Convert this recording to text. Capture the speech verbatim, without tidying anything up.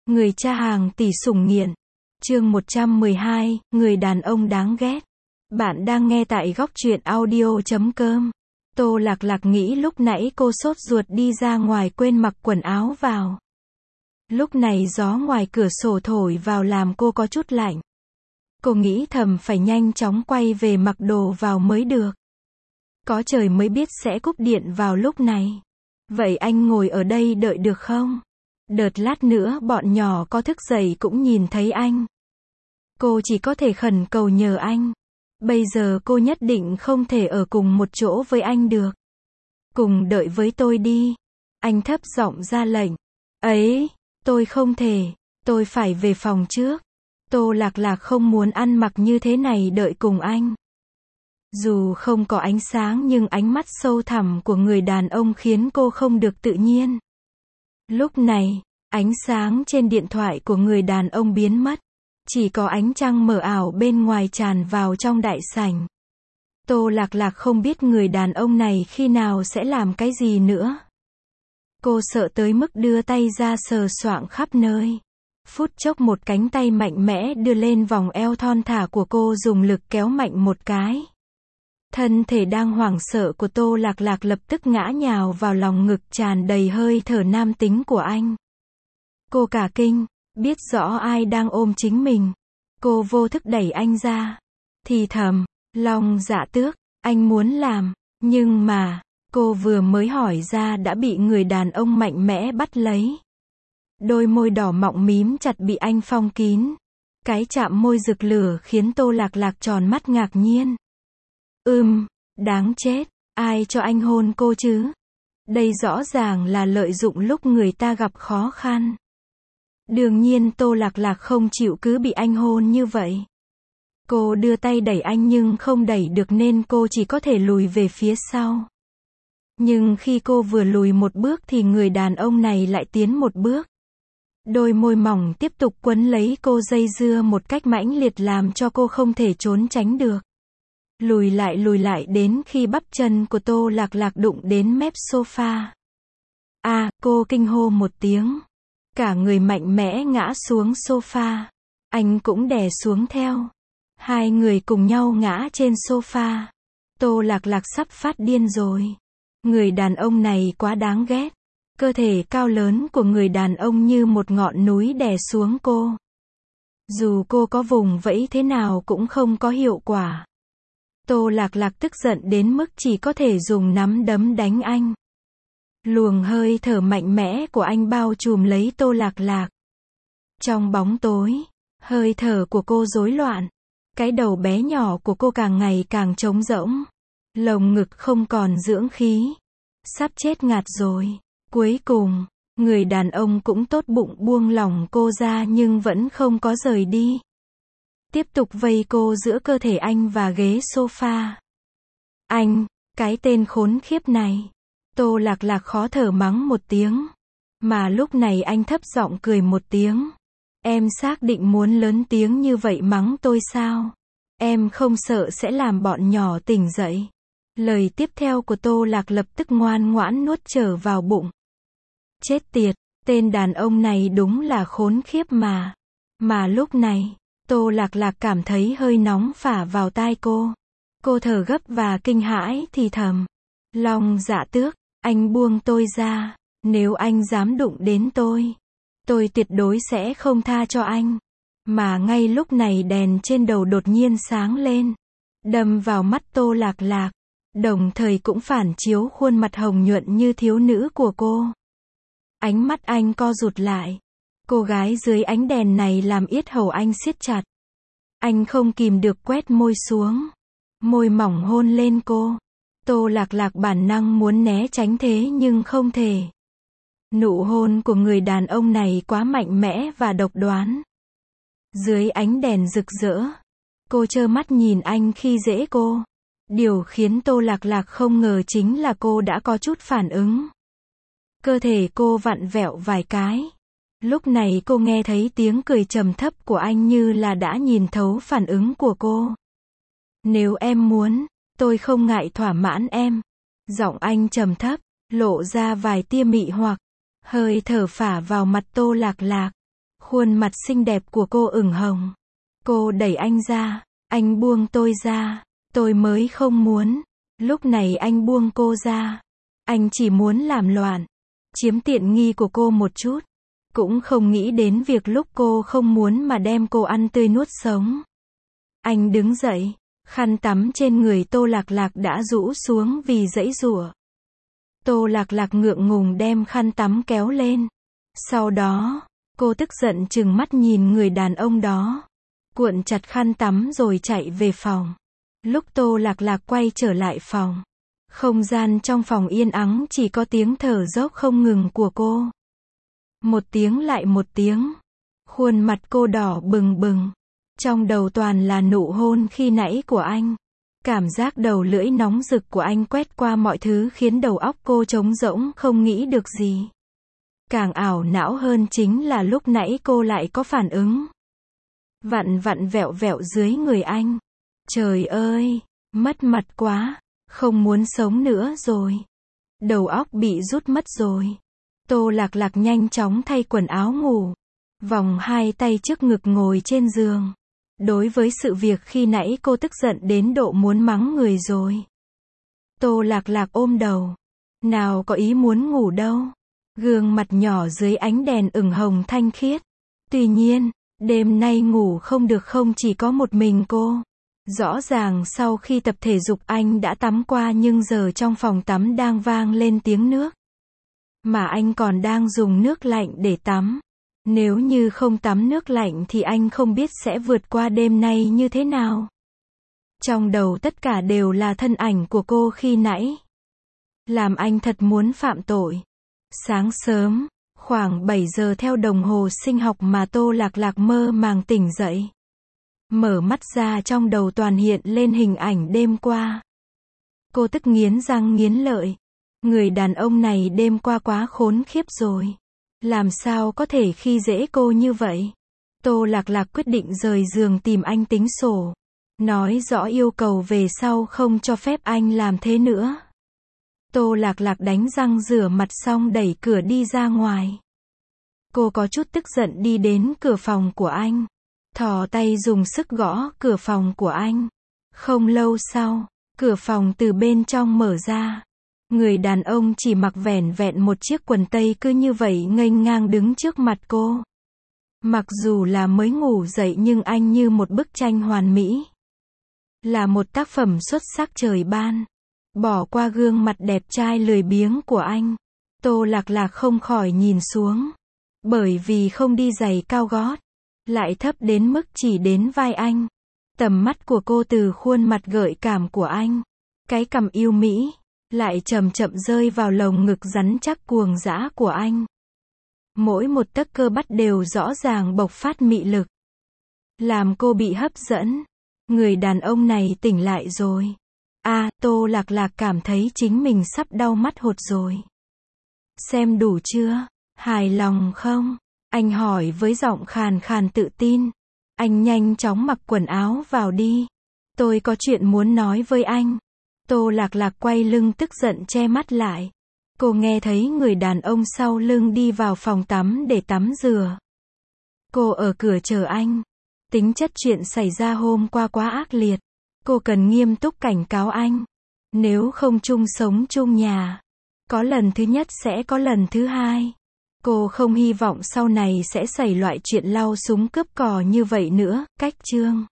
Người cha hàng tỷ sủng nghiện. Chương một trăm mười hai, người đàn ông đáng ghét. Bạn đang nghe tại góc truyện audio chấm com. Tô Lạc Lạc nghĩ lúc nãy cô sốt ruột đi ra ngoài quên mặc quần áo vào. Lúc này gió ngoài cửa sổ thổi vào làm cô có chút lạnh. Cô nghĩ thầm phải nhanh chóng quay về mặc đồ vào mới được. Có trời mới biết sẽ cúp điện vào lúc này. Vậy anh ngồi ở đây đợi được không? Đợt lát nữa bọn nhỏ có thức dậy cũng nhìn thấy anh. Cô chỉ có thể khẩn cầu nhờ anh. Bây giờ cô nhất định không thể ở cùng một chỗ với anh được. Cùng đợi với tôi đi. Anh thấp giọng ra lệnh. Ấy, tôi không thể. Tôi phải về phòng trước. Tô Lạc Lạc không muốn ăn mặc như thế này đợi cùng anh. Dù không có ánh sáng nhưng ánh mắt sâu thẳm của người đàn ông khiến cô không được tự nhiên. Lúc này, ánh sáng trên điện thoại của người đàn ông biến mất. Chỉ có ánh trăng mờ ảo bên ngoài tràn vào trong đại sảnh. Tô Lạc Lạc không biết người đàn ông này khi nào sẽ làm cái gì nữa. Cô sợ tới mức đưa tay ra sờ soạng khắp nơi. Phút chốc một cánh tay mạnh mẽ đưa lên vòng eo thon thả của cô dùng lực kéo mạnh một cái. Thân thể đang hoảng sợ của Tô Lạc Lạc lập tức ngã nhào vào lòng ngực tràn đầy hơi thở nam tính của anh. Cô cả kinh, biết rõ ai đang ôm chính mình. Cô vô thức đẩy anh ra. Thì thầm, Long Dạ Tước, anh muốn làm, nhưng mà, cô vừa mới hỏi ra đã bị người đàn ông mạnh mẽ bắt lấy. Đôi môi đỏ mọng mím chặt bị anh phong kín. Cái chạm môi rực lửa khiến Tô Lạc Lạc tròn mắt ngạc nhiên. Ừm, đáng chết, ai cho anh hôn cô chứ? Đây rõ ràng là lợi dụng lúc người ta gặp khó khăn. Đương nhiên Tô Lạc Lạc không chịu cứ bị anh hôn như vậy. Cô đưa tay đẩy anh nhưng không đẩy được nên cô chỉ có thể lùi về phía sau. Nhưng khi cô vừa lùi một bước thì người đàn ông này lại tiến một bước. Đôi môi mỏng tiếp tục quấn lấy cô dây dưa một cách mãnh liệt làm cho cô không thể trốn tránh được. Lùi lại lùi lại đến khi bắp chân của Tô Lạc Lạc đụng đến mép sofa. À, cô kinh hô một tiếng. Cả người mạnh mẽ ngã xuống sofa. Anh cũng đè xuống theo. Hai người cùng nhau ngã trên sofa. Tô Lạc Lạc sắp phát điên rồi. Người đàn ông này quá đáng ghét. Cơ thể cao lớn của người đàn ông như một ngọn núi đè xuống cô. Dù cô có vùng vẫy thế nào cũng không có hiệu quả. Tô Lạc Lạc tức giận đến mức chỉ có thể dùng nắm đấm đánh anh. Luồng hơi thở mạnh mẽ của anh bao trùm lấy Tô Lạc Lạc. Trong bóng tối, hơi thở của cô rối loạn. Cái đầu bé nhỏ của cô càng ngày càng trống rỗng. Lồng ngực không còn dưỡng khí. Sắp chết ngạt rồi. Cuối cùng, người đàn ông cũng tốt bụng buông lỏng cô ra nhưng vẫn không có rời đi. Tiếp tục vây cô giữa cơ thể anh và ghế sofa. Anh, cái tên khốn khiếp này. Tô Lạc Lạc khó thở mắng một tiếng. Mà lúc này anh thấp giọng cười một tiếng. Em xác định muốn lớn tiếng như vậy mắng tôi sao? Em không sợ sẽ làm bọn nhỏ tỉnh dậy. Lời tiếp theo của Tô Lạc lập tức ngoan ngoãn nuốt trở vào bụng. Chết tiệt, tên đàn ông này đúng là khốn khiếp mà. Mà lúc này, Tô Lạc Lạc cảm thấy hơi nóng phả vào tai cô. Cô thở gấp và kinh hãi thì thầm. Long Dạ Tước, anh buông tôi ra. Nếu anh dám đụng đến tôi, tôi tuyệt đối sẽ không tha cho anh. Mà ngay lúc này đèn trên đầu đột nhiên sáng lên. Đâm vào mắt Tô Lạc Lạc. Đồng thời cũng phản chiếu khuôn mặt hồng nhuận như thiếu nữ của cô. Ánh mắt anh co rụt lại. Cô gái dưới ánh đèn này làm yết hầu anh siết chặt. Anh không kìm được quét môi xuống. Môi mỏng hôn lên cô. Tô Lạc Lạc bản năng muốn né tránh thế nhưng không thể. Nụ hôn của người đàn ông này quá mạnh mẽ và độc đoán. Dưới ánh đèn rực rỡ, cô trơ mắt nhìn anh khi dễ cô. Điều khiến Tô Lạc Lạc không ngờ chính là cô đã có chút phản ứng. Cơ thể cô vặn vẹo vài cái. Lúc này cô nghe thấy tiếng cười trầm thấp của anh như là đã nhìn thấu phản ứng của cô. Nếu em muốn, tôi không ngại thỏa mãn em. Giọng anh trầm thấp, lộ ra vài tia mị hoặc. Hơi thở phả vào mặt Tô Lạc Lạc. Khuôn mặt xinh đẹp của cô ửng hồng. Cô đẩy anh ra. Anh buông tôi ra. Tôi mới không muốn. Lúc này anh buông cô ra. Anh chỉ muốn làm loạn. Chiếm tiện nghi của cô một chút. Cũng không nghĩ đến việc lúc cô không muốn mà đem cô ăn tươi nuốt sống. Anh đứng dậy. Khăn tắm trên người Tô Lạc Lạc đã rũ xuống vì giãy giụa. Tô Lạc Lạc ngượng ngùng đem khăn tắm kéo lên. Sau đó, cô tức giận trừng mắt nhìn người đàn ông đó. Cuộn chặt khăn tắm rồi chạy về phòng. Lúc Tô Lạc Lạc quay trở lại phòng, không gian trong phòng yên ắng chỉ có tiếng thở dốc không ngừng của cô. Một tiếng lại một tiếng. Khuôn mặt cô đỏ bừng bừng. Trong đầu toàn là nụ hôn khi nãy của anh. Cảm giác đầu lưỡi nóng rực của anh quét qua mọi thứ khiến đầu óc cô trống rỗng không nghĩ được gì. Càng ảo não hơn chính là lúc nãy cô lại có phản ứng. Vặn vặn vẹo vẹo dưới người anh. Trời ơi, mất mặt quá, không muốn sống nữa rồi. Đầu óc bị rút mất rồi. Tô Lạc Lạc nhanh chóng thay quần áo ngủ. Vòng hai tay trước ngực ngồi trên giường. Đối với sự việc khi nãy cô tức giận đến độ muốn mắng người rồi. Tô Lạc Lạc ôm đầu. Nào có ý muốn ngủ đâu. Gương mặt nhỏ dưới ánh đèn ửng hồng thanh khiết. Tuy nhiên, đêm nay ngủ không được không chỉ có một mình cô. Rõ ràng sau khi tập thể dục anh đã tắm qua nhưng giờ trong phòng tắm đang vang lên tiếng nước. Mà anh còn đang dùng nước lạnh để tắm. Nếu như không tắm nước lạnh thì anh không biết sẽ vượt qua đêm nay như thế nào. Trong đầu tất cả đều là thân ảnh của cô khi nãy. Làm anh thật muốn phạm tội. Sáng sớm, khoảng bảy giờ theo đồng hồ sinh học mà Tô Lạc Lạc mơ màng tỉnh dậy. Mở mắt ra trong đầu toàn hiện lên hình ảnh đêm qua. Cô tức nghiến răng nghiến lợi. Người đàn ông này đêm qua quá khốn khiếp rồi. Làm sao có thể khi dễ cô như vậy? Tô Lạc Lạc quyết định rời giường tìm anh tính sổ. Nói rõ yêu cầu về sau không cho phép anh làm thế nữa. Tô Lạc Lạc đánh răng rửa mặt xong đẩy cửa đi ra ngoài. Cô có chút tức giận đi đến cửa phòng của anh. Thò tay dùng sức gõ cửa phòng của anh. Không lâu sau, cửa phòng từ bên trong mở ra. Người đàn ông chỉ mặc vẻn vẹn một chiếc quần tây cứ như vậy nghênh ngang đứng trước mặt cô. Mặc dù là mới ngủ dậy nhưng anh như một bức tranh hoàn mỹ. Là một tác phẩm xuất sắc trời ban. Bỏ qua gương mặt đẹp trai lười biếng của anh. Tô Lạc Lạc không khỏi nhìn xuống. Bởi vì không đi giày cao gót. Lại thấp đến mức chỉ đến vai anh. Tầm mắt của cô từ khuôn mặt gợi cảm của anh. Cái cằm yêu mỹ. Lại chậm chậm rơi vào lồng ngực rắn chắc cuồng dã của anh. Mỗi một tấc cơ bắp đều rõ ràng bộc phát mị lực. Làm cô bị hấp dẫn. Người đàn ông này tỉnh lại rồi. À, Tô Lạc Lạc cảm thấy chính mình sắp đau mắt hột rồi. Xem đủ chưa? Hài lòng không? Anh hỏi với giọng khàn khàn tự tin. Anh nhanh chóng mặc quần áo vào đi. Tôi có chuyện muốn nói với anh. Tô Lạc Lạc quay lưng tức giận che mắt lại. Cô nghe thấy người đàn ông sau lưng đi vào phòng tắm để tắm rửa. Cô ở cửa chờ anh. Tính chất chuyện xảy ra hôm qua quá ác liệt. Cô cần nghiêm túc cảnh cáo anh. Nếu không chung sống chung nhà, có lần thứ nhất sẽ có lần thứ hai. Cô không hy vọng sau này sẽ xảy loại chuyện lau súng cướp cò như vậy nữa. Cách chương